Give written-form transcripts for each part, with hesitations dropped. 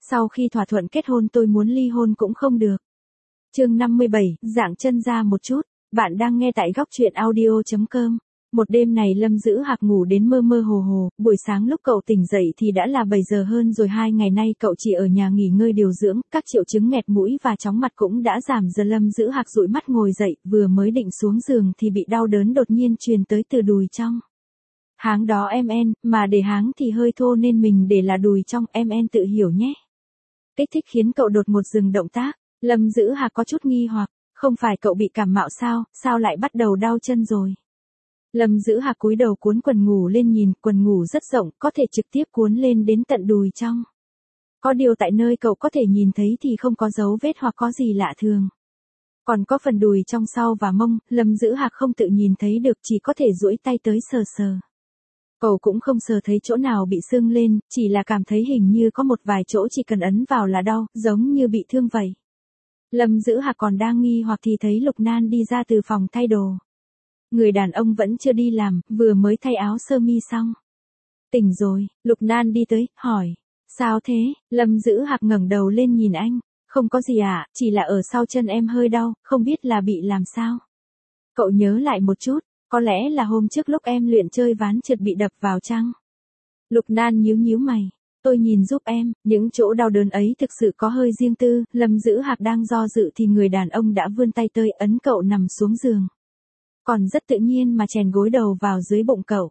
Sau khi thỏa thuận kết hôn tôi muốn ly hôn cũng không được. Chương 57, dạng chân ra một chút. Bạn đang nghe tại góc truyện audio.com. Một đêm này Lâm Dữ Hạc ngủ đến mơ mơ hồ hồ, buổi sáng lúc cậu tỉnh dậy thì đã là 7 giờ hơn rồi. 2 ngày nay cậu chỉ ở nhà nghỉ ngơi điều dưỡng, các triệu chứng nghẹt mũi và chóng mặt cũng đã giảm dần. Lâm Dữ Hạc dụi mắt ngồi dậy, vừa mới định xuống giường thì bị đau đớn đột nhiên truyền tới từ đùi trong. Háng đó em en, mà để háng thì hơi thô nên mình để là đùi trong, em en tự hiểu nhé. Kích thích khiến cậu đột ngột dừng động tác. Lâm Dữ Hạc có chút nghi hoặc, không phải cậu bị cảm mạo sao lại bắt đầu đau chân rồi. Lâm Dữ Hạc cúi đầu cuốn quần ngủ lên nhìn, quần ngủ rất rộng, có thể trực tiếp cuốn lên đến tận đùi trong. Có điều tại nơi cậu có thể nhìn thấy thì không có dấu vết hoặc có gì lạ thường. Còn có phần đùi trong sau và mông, Lâm Dữ Hạc không tự nhìn thấy được, chỉ có thể duỗi tay tới sờ sờ. Cậu cũng không sờ thấy chỗ nào bị sưng lên, chỉ là cảm thấy hình như có một vài chỗ chỉ cần ấn vào là đau, giống như bị thương vậy. Lâm Dữ Hạc còn đang nghi hoặc thì thấy Lục Nan đi ra từ phòng thay đồ. Người đàn ông vẫn chưa đi làm, vừa mới thay áo sơ mi xong. Tỉnh rồi, Lục Nan đi tới, hỏi. Sao thế? Lâm Dữ Hạc ngẩng đầu lên nhìn anh. Không có gì ạ, chỉ là ở sau chân em hơi đau, không biết là bị làm sao. Cậu nhớ lại một chút, có lẽ là hôm trước lúc em luyện chơi ván trượt bị đập vào chăng? Lục Nan nhíu mày. Tôi nhìn giúp em, những chỗ đau đớn ấy thực sự có hơi riêng tư. Lâm Dữ Hạc đang do dự thì người đàn ông đã vươn tay tới ấn cậu nằm xuống giường. Còn rất tự nhiên mà chèn gối đầu vào dưới bụng cậu.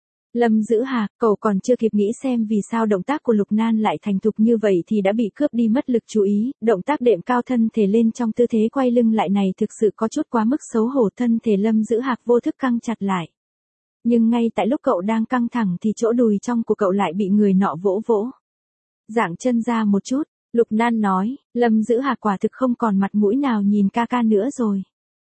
Lâm Dữ Hạc, cậu còn chưa kịp nghĩ xem vì sao động tác của Lục Nan lại thành thục như vậy thì đã bị cướp đi mất lực chú ý. Động tác đệm cao thân thể lên trong tư thế quay lưng lại này thực sự có chút quá mức xấu hổ. Thân thể Lâm Dữ Hạc vô thức căng chặt lại. Nhưng ngay tại lúc cậu đang căng thẳng thì chỗ đùi trong của cậu lại bị người nọ vỗ vỗ. Dạng chân ra một chút, Lục Nan nói. Lâm Dữ Hạc quả thực không còn mặt mũi nào nhìn ca ca nữa rồi.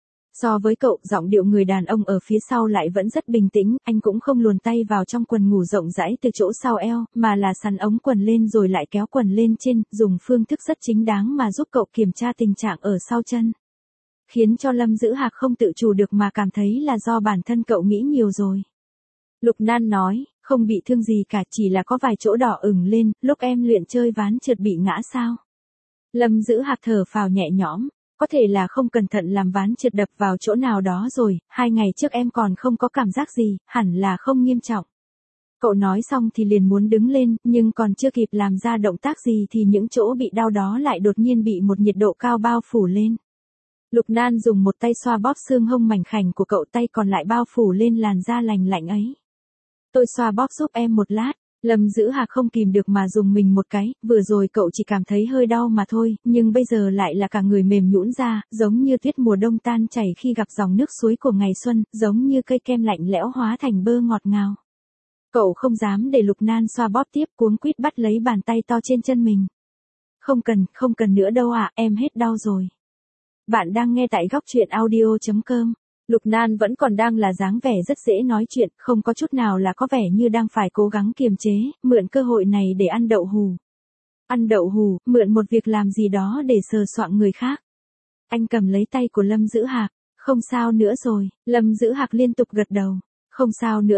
So với cậu, giọng điệu người đàn ông ở phía sau lại vẫn rất bình tĩnh, anh cũng không luồn tay vào trong quần ngủ rộng rãi từ chỗ sau eo, mà là sắn ống quần lên rồi lại kéo quần lên trên, dùng phương thức rất chính đáng mà giúp cậu kiểm tra tình trạng ở sau chân. Khiến cho Lâm Dữ Hạc không tự chủ được mà cảm thấy là do bản thân cậu nghĩ nhiều rồi. Lục Nan nói, không bị thương gì cả, chỉ là có vài chỗ đỏ ửng lên, lúc em luyện chơi ván trượt bị ngã sao. Lâm Dữ Hạc thở phào nhẹ nhõm. Có thể là không cẩn thận làm ván trượt đập vào chỗ nào đó rồi, 2 ngày trước em còn không có cảm giác gì, hẳn là không nghiêm trọng. Cậu nói xong thì liền muốn đứng lên, nhưng còn chưa kịp làm ra động tác gì thì những chỗ bị đau đó lại đột nhiên bị một nhiệt độ cao bao phủ lên. Lục Nan dùng một tay xoa bóp xương hông mảnh khảnh của cậu, tay còn lại bao phủ lên làn da lành lạnh ấy. Tôi xoa bóp giúp em một lát. Lâm Dữ Hạc không kìm được mà dùng mình một cái, vừa rồi cậu chỉ cảm thấy hơi đau mà thôi, nhưng bây giờ lại là cả người mềm nhũn ra, giống như tuyết mùa đông tan chảy khi gặp dòng nước suối của ngày xuân, giống như cây kem lạnh lẽo hóa thành bơ ngọt ngào. Cậu không dám để Lục Nan xoa bóp tiếp, cuống quýt bắt lấy bàn tay to trên chân mình. Không cần nữa đâu ạ, em hết đau rồi. Bạn đang nghe tại góc truyện audio.com. Lục Nan vẫn còn đang là dáng vẻ rất dễ nói chuyện, không có chút nào là có vẻ như đang phải cố gắng kiềm chế, mượn cơ hội này để ăn đậu hù. Ăn đậu hù, mượn một việc làm gì đó để sờ soạng người khác. Anh cầm lấy tay của Lâm Dữ Hạc, không sao nữa rồi, Lâm Dữ Hạc liên tục gật đầu. Không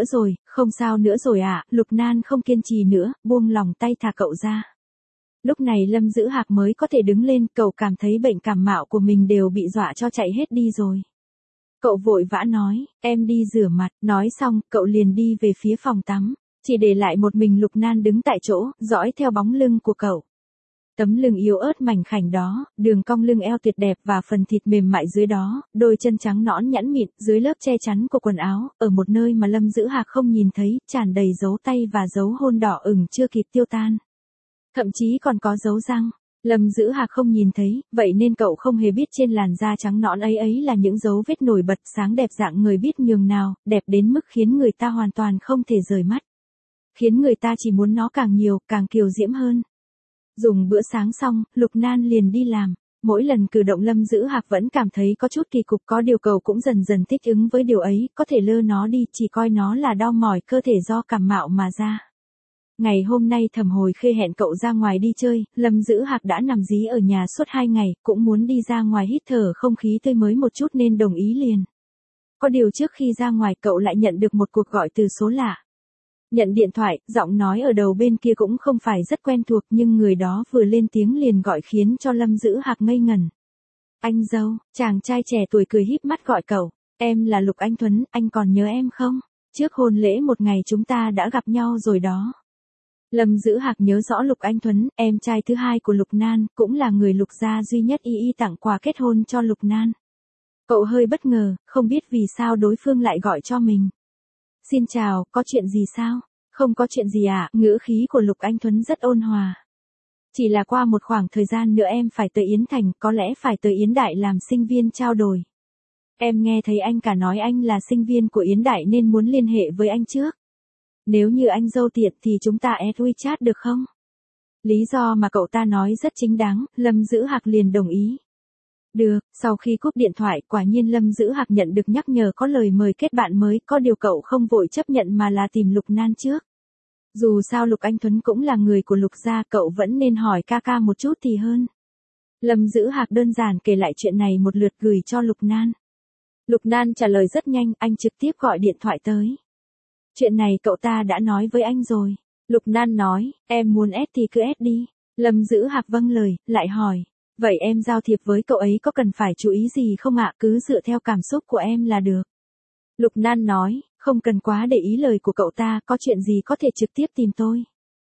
sao nữa rồi ạ, Lục Nan không kiên trì nữa, buông lòng tay thả cậu ra. Lúc này Lâm Dữ Hạc mới có thể đứng lên, cậu cảm thấy bệnh cảm mạo của mình đều bị dọa cho chạy hết đi rồi. Cậu vội vã nói, em đi rửa mặt, nói xong, cậu liền đi về phía phòng tắm, chỉ để lại một mình Lục Nan đứng tại chỗ, dõi theo bóng lưng của cậu. Tấm lưng yếu ớt mảnh khảnh đó, đường cong lưng eo tuyệt đẹp và phần thịt mềm mại dưới đó, đôi chân trắng nõn nhẵn mịn, dưới lớp che chắn của quần áo, ở một nơi mà Lâm Dữ Hạc không nhìn thấy, tràn đầy dấu tay và dấu hôn đỏ ửng chưa kịp tiêu tan. Thậm chí còn có dấu răng. Lâm Dữ Hạc không nhìn thấy, vậy nên cậu không hề biết trên làn da trắng nõn ấy là những dấu vết nổi bật sáng đẹp dạng người biết nhường nào, đẹp đến mức khiến người ta hoàn toàn không thể rời mắt. Khiến người ta chỉ muốn nó càng nhiều, càng kiều diễm hơn. Dùng bữa sáng xong, Lục Nan liền đi làm. Mỗi lần cử động Lâm Dữ Hạc vẫn cảm thấy có chút kỳ cục, có điều cậu cũng dần dần thích ứng với điều ấy, có thể lơ nó đi, chỉ coi nó là đau mỏi cơ thể do cảm mạo mà ra. Ngày hôm nay Thẩm Hồi Khê hẹn cậu ra ngoài đi chơi, Lâm Dữ Hạc đã nằm rí ở nhà suốt 2 ngày, cũng muốn đi ra ngoài hít thở không khí tươi mới một chút nên đồng ý liền. Có điều trước khi ra ngoài cậu lại nhận được một cuộc gọi từ số lạ. Nhận điện thoại, giọng nói ở đầu bên kia cũng không phải rất quen thuộc nhưng người đó vừa lên tiếng liền gọi khiến cho Lâm Dữ Hạc ngây ngẩn. Anh dâu, chàng trai trẻ tuổi cười híp mắt gọi cậu, em là Lục Anh Tuấn, anh còn nhớ em không? Trước hôn lễ một ngày chúng ta đã gặp nhau rồi đó. Lâm Dữ Hạc nhớ rõ Lục Anh Tuấn, em trai thứ hai của Lục Nan, cũng là người Lục gia duy nhất y tặng quà kết hôn cho Lục Nan. Cậu hơi bất ngờ, không biết vì sao đối phương lại gọi cho mình. Xin chào, có chuyện gì sao? Không có chuyện gì ạ, ngữ khí của Lục Anh Tuấn rất ôn hòa. Chỉ là qua một khoảng thời gian nữa em phải tới Yến Thành, có lẽ phải tới Yến Đại làm sinh viên trao đổi. Em nghe thấy anh cả nói anh là sinh viên của Yến Đại nên muốn liên hệ với anh trước. Nếu như anh dâu tiện thì chúng ta add WeChat được không? Lý do mà cậu ta nói rất chính đáng, Lâm Dữ Hạc liền đồng ý. Được, sau khi cúp điện thoại, quả nhiên Lâm Dữ Hạc nhận được nhắc nhở có lời mời kết bạn mới, có điều cậu không vội chấp nhận mà là tìm Lục Nan trước. Dù sao Lục Anh Tuấn cũng là người của Lục gia, cậu vẫn nên hỏi ca ca một chút thì hơn. Lâm Dữ Hạc đơn giản kể lại chuyện này một lượt gửi cho Lục Nan. Lục Nan trả lời rất nhanh, anh trực tiếp gọi điện thoại tới. Chuyện này cậu ta đã nói với anh rồi. Lục Nan nói, em muốn ép thì cứ ép đi. Lâm Dữ Hạc vâng lời, lại hỏi. Vậy em giao thiệp với cậu ấy có cần phải chú ý gì không ạ? Cứ dựa theo cảm xúc của em là được. Lục Nan nói, không cần quá để ý lời của cậu ta, có chuyện gì có thể trực tiếp tìm tôi.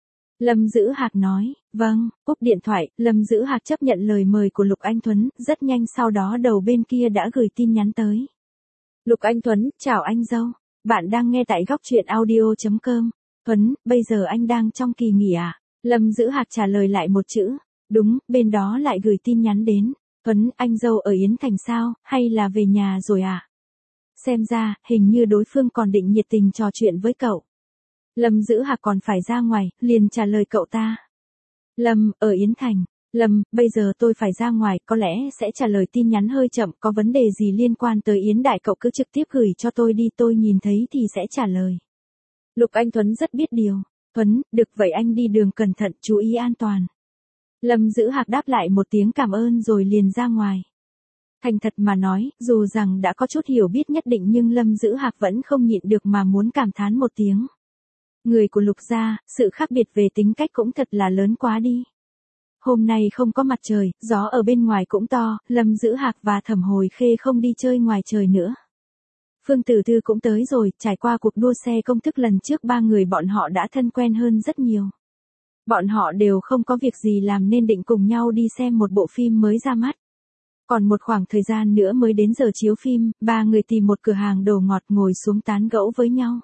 Lâm Dữ Hạc nói, vâng, cúp điện thoại, Lâm Dữ Hạc chấp nhận lời mời của Lục Anh Tuấn, rất nhanh sau đó đầu bên kia đã gửi tin nhắn tới. Lục Anh Tuấn, chào anh dâu, bạn đang nghe tại góc truyện audio.com. Tuấn, bây giờ anh đang trong kỳ nghỉ à? Lâm Dữ Hạc trả lời lại một chữ, đúng, bên đó lại gửi tin nhắn đến. Tuấn, anh dâu ở Yến Thành sao, hay là về nhà rồi à? Xem ra, hình như đối phương còn định nhiệt tình trò chuyện với cậu. Lâm Dữ Hạc còn phải ra ngoài, liền trả lời cậu ta. Lâm, ở Yến Thành. Lâm, bây giờ tôi phải ra ngoài, có lẽ sẽ trả lời tin nhắn hơi chậm, có vấn đề gì liên quan tới Yến Đại cậu cứ trực tiếp gửi cho tôi đi, tôi nhìn thấy thì sẽ trả lời. Lục Anh Tuấn rất biết điều. Tuấn, được vậy anh đi đường cẩn thận, chú ý an toàn. Lâm Dữ Hạc đáp lại một tiếng cảm ơn rồi liền ra ngoài. Thành thật mà nói, dù rằng đã có chút hiểu biết nhất định nhưng Lâm Dữ Hạc vẫn không nhịn được mà muốn cảm thán một tiếng. Người của Lục gia, sự khác biệt về tính cách cũng thật là lớn quá đi. Hôm nay không có mặt trời, gió ở bên ngoài cũng to, Lâm Dữ Hạc và Thẩm Hồi Khê không đi chơi ngoài trời nữa. Phương Tử Thư cũng tới rồi, trải qua cuộc đua xe công thức lần trước ba người bọn họ đã thân quen hơn rất nhiều. Bọn họ đều không có việc gì làm nên định cùng nhau đi xem một bộ phim mới ra mắt. Còn một khoảng thời gian nữa mới đến giờ chiếu phim, ba người tìm một cửa hàng đồ ngọt ngồi xuống tán gẫu với nhau.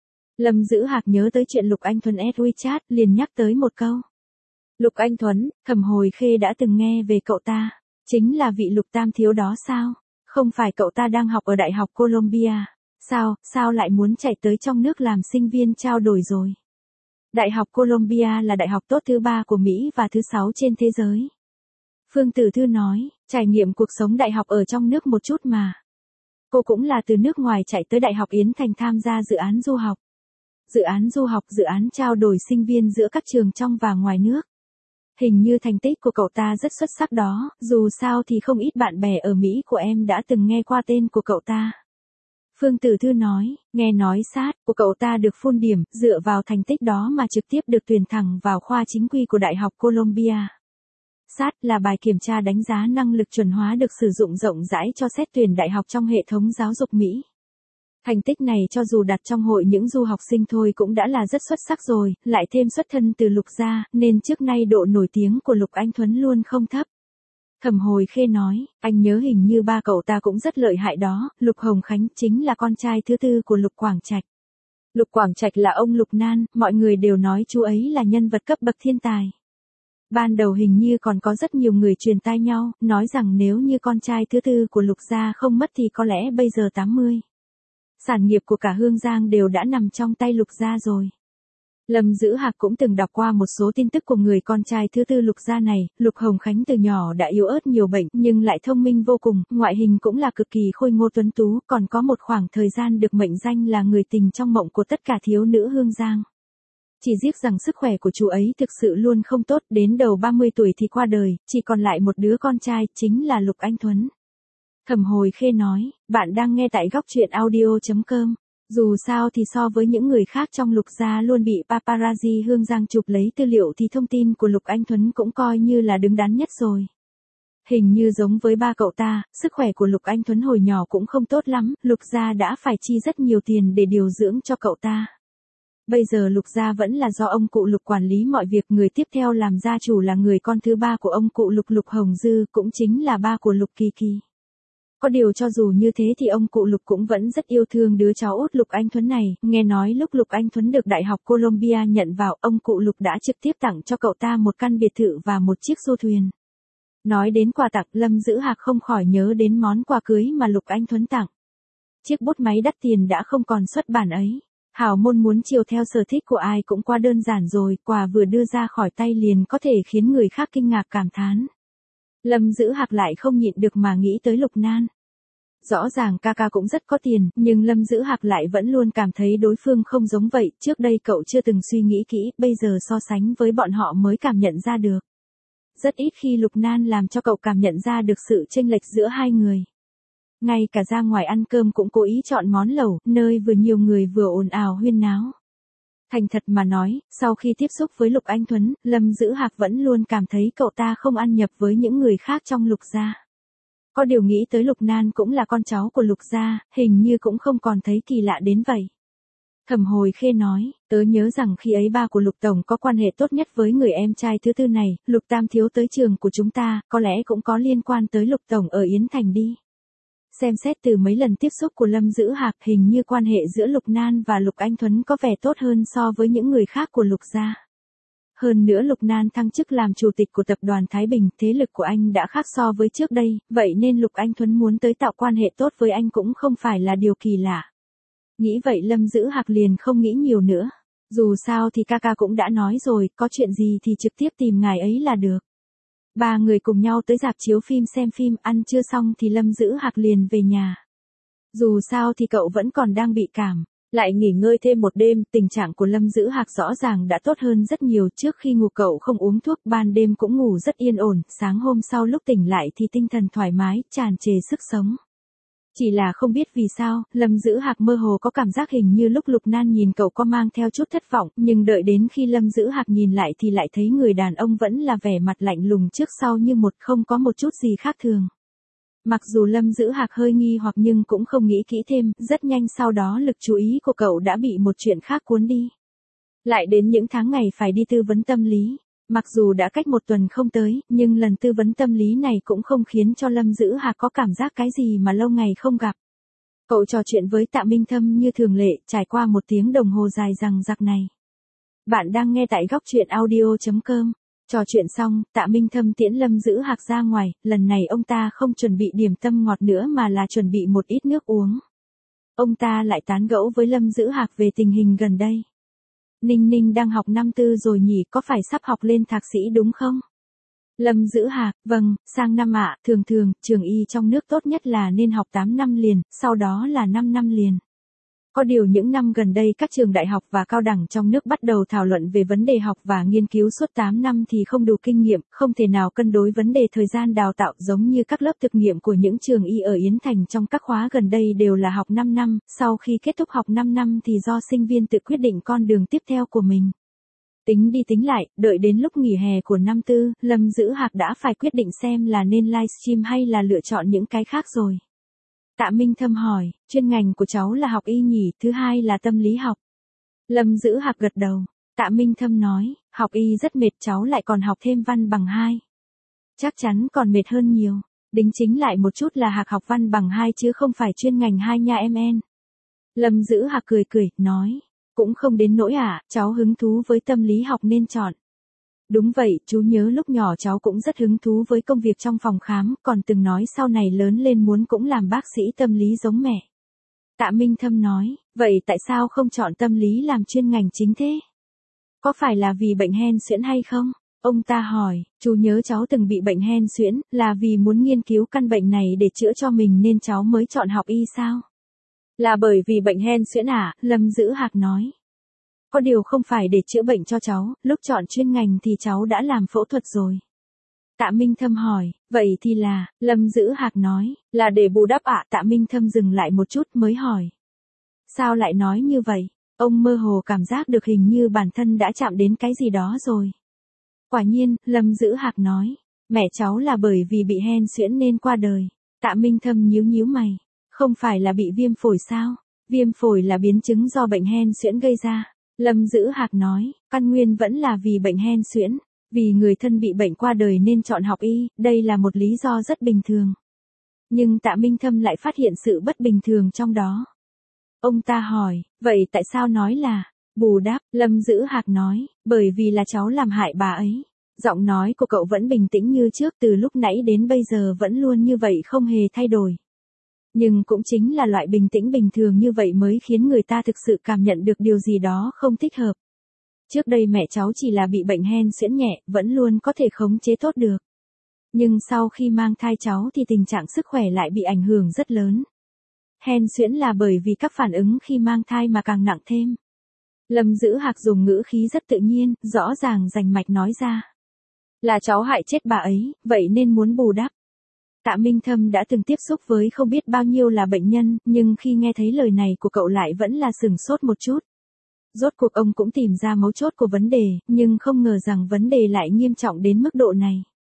Lâm Dữ Hạc nhớ tới chuyện Lục Anh Tuấn add WeChat, liền nhắc tới một câu. Lục Anh Tuấn, Thẩm Hồi Khê đã từng nghe về cậu ta, chính là vị Lục Tam thiếu đó sao? Không phải cậu ta đang học ở Đại học Columbia, sao lại muốn chạy tới trong nước làm sinh viên trao đổi rồi? Đại học Columbia là đại học tốt thứ 3 của Mỹ và thứ 6 trên thế giới. Phương Tử Thư nói, trải nghiệm cuộc sống đại học ở trong nước một chút mà. Cô cũng là từ nước ngoài chạy tới Đại học Yến Thành tham gia dự án du học. Dự án trao đổi sinh viên giữa các trường trong và ngoài nước. Hình như thành tích của cậu ta rất xuất sắc đó, dù sao thì không ít bạn bè ở Mỹ của em đã từng nghe qua tên của cậu ta. Phương Tử Thư nói, nghe nói sát của cậu ta được full điểm, dựa vào thành tích đó mà trực tiếp được tuyển thẳng vào khoa chính quy của Đại học Columbia. SAT là bài kiểm tra đánh giá năng lực chuẩn hóa được sử dụng rộng rãi cho xét tuyển đại học trong hệ thống giáo dục Mỹ. Thành tích này cho dù đặt trong hội những du học sinh thôi cũng đã là rất xuất sắc rồi, lại thêm xuất thân từ Lục gia, nên trước nay độ nổi tiếng của Lục Anh Tuấn luôn không thấp. Thẩm Hồi Khê nói, anh nhớ hình như ba cậu ta cũng rất lợi hại đó, Lục Hồng Khánh chính là con trai thứ tư của Lục Quảng Trạch. Lục Quảng Trạch là ông Lục Nan, mọi người đều nói chú ấy là nhân vật cấp bậc thiên tài. Ban đầu hình như còn có rất nhiều người truyền tai nhau, nói rằng nếu như con trai thứ tư của Lục gia không mất thì có lẽ bây giờ 80. Sản nghiệp của cả Hương Giang đều đã nằm trong tay Lục gia rồi. Lâm Dữ Hạc cũng từng đọc qua một số tin tức của người con trai thứ tư Lục gia này, Lục Hồng Khánh từ nhỏ đã yếu ớt nhiều bệnh nhưng lại thông minh vô cùng, ngoại hình cũng là cực kỳ khôi ngô tuấn tú, còn có một khoảng thời gian được mệnh danh là người tình trong mộng của tất cả thiếu nữ Hương Giang. Chỉ tiếc rằng sức khỏe của chú ấy thực sự luôn không tốt, đến đầu 30 tuổi thì qua đời, chỉ còn lại một đứa con trai, chính là Lục Anh Tuấn. Thẩm Hồi Khê nói, bạn đang nghe tại góc truyện audio.com. Dù sao thì so với những người khác trong Lục gia luôn bị paparazzi Hương Giang chụp lấy tư liệu thì thông tin của Lục Anh Thuấn cũng coi như là đứng đắn nhất rồi. Hình như giống với ba cậu ta, sức khỏe của Lục Anh Thuấn hồi nhỏ cũng không tốt lắm, Lục gia đã phải chi rất nhiều tiền để điều dưỡng cho cậu ta. Bây giờ Lục gia vẫn là do ông cụ Lục quản lý mọi việc, người tiếp theo làm gia chủ là người con thứ ba của ông cụ Lục, Lục Hồng Dư, cũng chính là ba của Lục Kỳ Kỳ. Có điều cho dù như thế thì ông cụ Lục cũng vẫn rất yêu thương đứa cháu út Lục Anh Thuấn này, nghe nói lúc Lục Anh Thuấn được Đại học Columbia nhận vào, ông cụ Lục đã trực tiếp tặng cho cậu ta một căn biệt thự và một chiếc du thuyền. Nói đến quà tặng, Lâm Dữ Hạc không khỏi nhớ đến món quà cưới mà Lục Anh Thuấn tặng. Chiếc bút máy đắt tiền đã không còn xuất bản ấy. Hào môn muốn chiều theo sở thích của ai cũng quá đơn giản rồi, quà vừa đưa ra khỏi tay liền có thể khiến người khác kinh ngạc cảm thán. Lâm Dữ Hạc lại không nhịn được mà nghĩ tới Lục Nan. Rõ ràng ca ca cũng rất có tiền, nhưng Lâm Dữ Hạc lại vẫn luôn cảm thấy đối phương không giống vậy, trước đây cậu chưa từng suy nghĩ kỹ, bây giờ so sánh với bọn họ mới cảm nhận ra được. Rất ít khi Lục Nan làm cho cậu cảm nhận ra được sự chênh lệch giữa hai người. Ngay cả ra ngoài ăn cơm cũng cố ý chọn món lẩu, nơi vừa nhiều người vừa ồn ào huyên náo. Thành thật mà nói, sau khi tiếp xúc với Lục Anh Thuấn, Lâm Dữ Hạc vẫn luôn cảm thấy cậu ta không ăn nhập với những người khác trong Lục gia. Có điều nghĩ tới Lục Nan cũng là con cháu của Lục gia, hình như cũng không còn thấy kỳ lạ đến vậy. Thẩm Hồi Khê nói, tớ nhớ rằng khi ấy ba của Lục Tổng có quan hệ tốt nhất với người em trai thứ tư này, Lục Tam Thiếu tới trường của chúng ta, có lẽ cũng có liên quan tới Lục Tổng ở Yến Thành đi. Xem xét từ mấy lần tiếp xúc của Lâm Dữ Hạc, hình như quan hệ giữa Lục Nan và Lục Anh Thuấn có vẻ tốt hơn so với những người khác của Lục gia. Hơn nữa Lục Nan thăng chức làm chủ tịch của tập đoàn Thái Bình, thế lực của anh đã khác so với trước đây, vậy nên Lục Anh Thuấn muốn tới tạo quan hệ tốt với anh cũng không phải là điều kỳ lạ. Nghĩ vậy Lâm Dữ Hạc liền không nghĩ nhiều nữa. Dù sao thì ca ca cũng đã nói rồi, có chuyện gì thì trực tiếp tìm ngài ấy là được. Ba người cùng nhau tới rạp chiếu phim xem phim, ăn trưa xong thì Lâm Dữ Hạc liền về nhà. Dù sao thì cậu vẫn còn đang bị cảm. Lại nghỉ ngơi thêm một đêm, tình trạng của Lâm Dữ Hạc rõ ràng đã tốt hơn rất nhiều, trước khi ngủ cậu không uống thuốc, ban đêm cũng ngủ rất yên ổn, sáng hôm sau lúc tỉnh lại thì tinh thần thoải mái, tràn trề sức sống. Chỉ là không biết vì sao, Lâm Dữ Hạc mơ hồ có cảm giác hình như lúc Lục Nan nhìn cậu có mang theo chút thất vọng, nhưng đợi đến khi Lâm Dữ Hạc nhìn lại thì lại thấy người đàn ông vẫn là vẻ mặt lạnh lùng trước sau như một, không có một chút gì khác thường. Mặc dù Lâm Dữ Hạc hơi nghi hoặc nhưng cũng không nghĩ kỹ thêm, rất nhanh sau đó lực chú ý của cậu đã bị một chuyện khác cuốn đi. Lại đến những tháng ngày phải đi tư vấn tâm lý. Mặc dù đã cách một tuần không tới, nhưng lần tư vấn tâm lý này cũng không khiến cho Lâm Dữ Hạc có cảm giác cái gì mà lâu ngày không gặp. Cậu trò chuyện với Tạ Minh Thâm như thường lệ, trải qua 1 tiếng đồng hồ dài dằng dặc này. Bạn đang nghe tại góc truyện audio.com. Trò chuyện xong, Tạ Minh Thâm tiễn Lâm Dữ Hạc ra ngoài, lần này ông ta không chuẩn bị điểm tâm ngọt nữa mà là chuẩn bị một ít nước uống. Ông ta lại tán gẫu với Lâm Dữ Hạc về tình hình gần đây. Ninh Ninh đang học năm tư rồi nhỉ, có phải sắp học lên thạc sĩ đúng không? Lâm Dữ Hạc, vâng, sang năm ạ, thường trường y trong nước tốt nhất là nên học 8 năm liền, sau đó là 5 năm liền. Có điều những năm gần đây các trường đại học và cao đẳng trong nước bắt đầu thảo luận về vấn đề học và nghiên cứu suốt 8 năm thì không đủ kinh nghiệm, không thể nào cân đối vấn đề thời gian đào tạo, giống như các lớp thực nghiệm của những trường y ở Yến Thành trong các khóa gần đây đều là học 5 năm, sau khi kết thúc học 5 năm thì do sinh viên tự quyết định con đường tiếp theo của mình. Tính đi tính lại, đợi đến lúc nghỉ hè của năm tư, Lâm Dữ Hạc đã phải quyết định xem là nên livestream hay là lựa chọn những cái khác rồi. Tạ Minh Thâm hỏi, chuyên ngành của cháu là học y nhỉ, thứ hai là tâm lý học. Lâm Dữ Hạc gật đầu. Tạ Minh Thâm nói, học y rất mệt, cháu lại còn học thêm văn bằng 2. Chắc chắn còn mệt hơn nhiều. Đính chính lại một chút là Hạc học văn bằng 2 chứ không phải chuyên ngành 2 nha em. Lâm Dữ Hạc cười, nói, cũng không đến nỗi cháu hứng thú với tâm lý học nên chọn. Đúng vậy, chú nhớ lúc nhỏ cháu cũng rất hứng thú với công việc trong phòng khám, còn từng nói sau này lớn lên muốn cũng làm bác sĩ tâm lý giống mẹ. Tạ Minh Thâm nói, vậy tại sao không chọn tâm lý làm chuyên ngành chính thế? Có phải là vì bệnh hen suyễn hay không? Ông ta hỏi, chú nhớ cháu từng bị bệnh hen suyễn, là vì muốn nghiên cứu căn bệnh này để chữa cho mình nên cháu mới chọn học y sao? Là bởi vì bệnh hen suyễn Lâm Dữ Hạc nói. Có điều không phải để chữa bệnh cho cháu, lúc chọn chuyên ngành thì cháu đã làm phẫu thuật rồi. Tạ Minh Thâm hỏi, vậy thì là, Lâm Dữ Hạc nói, là để bù đắp Tạ Minh Thâm dừng lại một chút mới hỏi. Sao lại nói như vậy? Ông mơ hồ cảm giác được hình như bản thân đã chạm đến cái gì đó rồi. Quả nhiên, Lâm Dữ Hạc nói, mẹ cháu là bởi vì bị hen suyễn nên qua đời. Tạ Minh Thâm nhíu nhíu mày, không phải là bị viêm phổi sao? Viêm phổi là biến chứng do bệnh hen suyễn gây ra. Lâm Dữ Hạc nói, căn nguyên vẫn là vì bệnh hen suyễn, vì người thân bị bệnh qua đời nên chọn học y, đây là một lý do rất bình thường. Nhưng Tạ Minh Thâm lại phát hiện sự bất bình thường trong đó. Ông ta hỏi, vậy tại sao nói là, bù đắp, Lâm Dữ Hạc nói, bởi vì là cháu làm hại bà ấy. Giọng nói của cậu vẫn bình tĩnh như trước, từ lúc nãy đến bây giờ vẫn luôn như vậy, không hề thay đổi. Nhưng cũng chính là loại bình tĩnh bình thường như vậy mới khiến người ta thực sự cảm nhận được điều gì đó không thích hợp. Trước đây mẹ cháu chỉ là bị bệnh hen suyễn nhẹ, vẫn luôn có thể khống chế tốt được. Nhưng sau khi mang thai cháu thì tình trạng sức khỏe lại bị ảnh hưởng rất lớn. Hen suyễn là bởi vì các phản ứng khi mang thai mà càng nặng thêm. Lâm Dữ Hạc dùng ngữ khí rất tự nhiên, rõ ràng rành mạch nói ra. Là cháu hại chết bà ấy, vậy nên muốn bù đắp. Tạ Minh Thâm đã từng tiếp xúc với không biết bao nhiêu là bệnh nhân, nhưng khi nghe thấy lời này của cậu lại vẫn là sửng sốt một chút. Rốt cuộc ông cũng tìm ra mấu chốt của vấn đề, nhưng không ngờ rằng vấn đề lại nghiêm trọng đến mức độ này.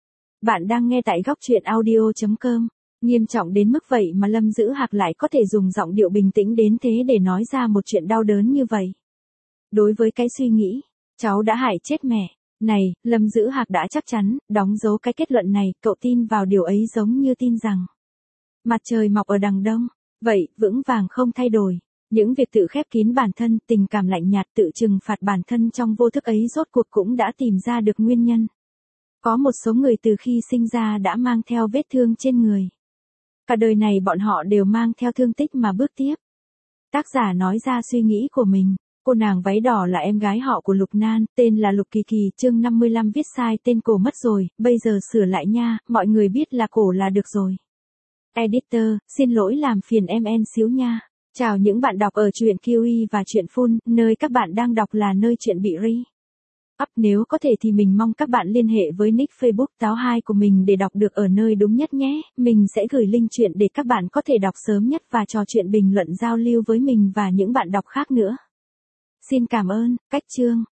Bạn đang nghe tại góc truyện audio.com. Nghiêm trọng đến mức vậy mà Lâm Dữ Hạc lại có thể dùng giọng điệu bình tĩnh đến thế để nói ra một chuyện đau đớn như vậy. Đối với cái suy nghĩ, cháu đã hại chết mẹ. Này, Lâm Dữ Hạc đã chắc chắn, đóng dấu cái kết luận này, cậu tin vào điều ấy giống như tin rằng mặt trời mọc ở đằng đông, vậy, vững vàng không thay đổi. Những việc tự khép kín bản thân, tình cảm lạnh nhạt tự trừng phạt bản thân trong vô thức ấy rốt cuộc cũng đã tìm ra được nguyên nhân. Có một số người từ khi sinh ra đã mang theo vết thương trên người. Cả đời này bọn họ đều mang theo thương tích mà bước tiếp. Tác giả nói ra suy nghĩ của mình. Cô nàng váy đỏ là em gái họ của Lục Nan, tên là Lục Kỳ Kỳ, chương 55 viết sai tên cổ mất rồi, bây giờ sửa lại nha, mọi người biết là cổ là được rồi. Editor, xin lỗi làm phiền MN xíu nha. Chào những bạn đọc ở truyện Kiwi và truyện Full, nơi các bạn đang đọc là nơi truyện bị up. Nếu có thể thì mình mong các bạn liên hệ với nick Facebook Táo 2 của mình để đọc được ở nơi đúng nhất nhé. Mình sẽ gửi link truyện để các bạn có thể đọc sớm nhất và trò chuyện bình luận giao lưu với mình và những bạn đọc khác nữa. Xin cảm ơn, cách chương.